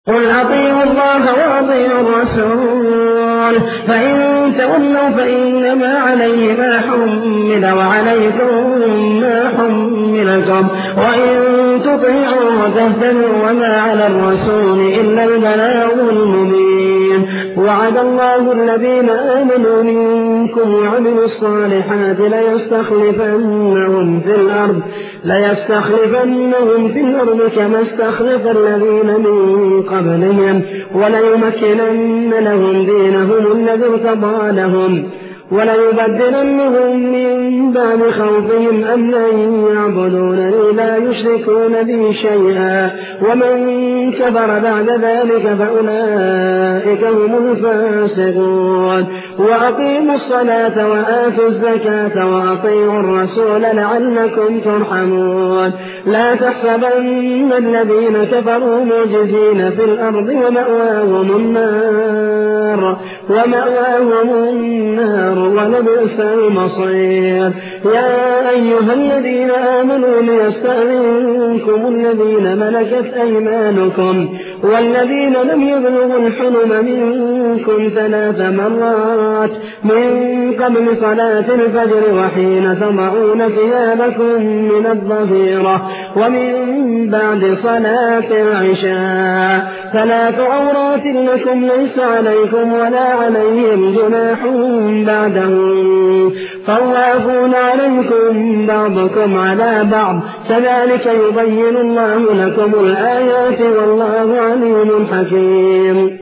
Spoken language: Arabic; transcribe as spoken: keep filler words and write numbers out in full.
قل أطيعوا الله وأطيعوا الرسول فإن تولوا فإنما عليه ما حمل وعليكم ما حملتم وإن تطيعوا تهتدوا وما على الرسول إلا البلاغ المبين. وعد الله الذين آمنوا منكم وعملوا الصالحات ليستخلفنهم في الأرض ليستخلفنهم في الأرض كما استخلف الذين من قبلهم وليمكنن لهم دينهم الذي ارتضى لهم وليبدلنهم من بعد خوفهم أمنا يعبدونني لا يشركون بي شيئا ومن كفر بعد ذلك فأولئك هم الفاسقون. وأقيموا الصلاة وآتوا الزكاة وأطيعوا الرسول لعلكم ترحمون. لا تحسبن الذين كفروا معجزين في الأرض ومأواهم النار ومأواهم النار ولبئس المصير. يا أيها الذين آمنوا ليستأذنكم الذين ملكت أيمانكم والذين لم يبلغوا الحلم منكم ثلاث مرات من قبل صلاة الفجر وحين تضعون ثيابكم من الظهيرة ومن بعد صلاة العشاء ثلاث عورات لكم ليس عليكم ولا عليهم جناح بعدهم طوافون عليكم بعضكم على بعض كذلك يبين الله لكم الآيات والله عليم حكيم.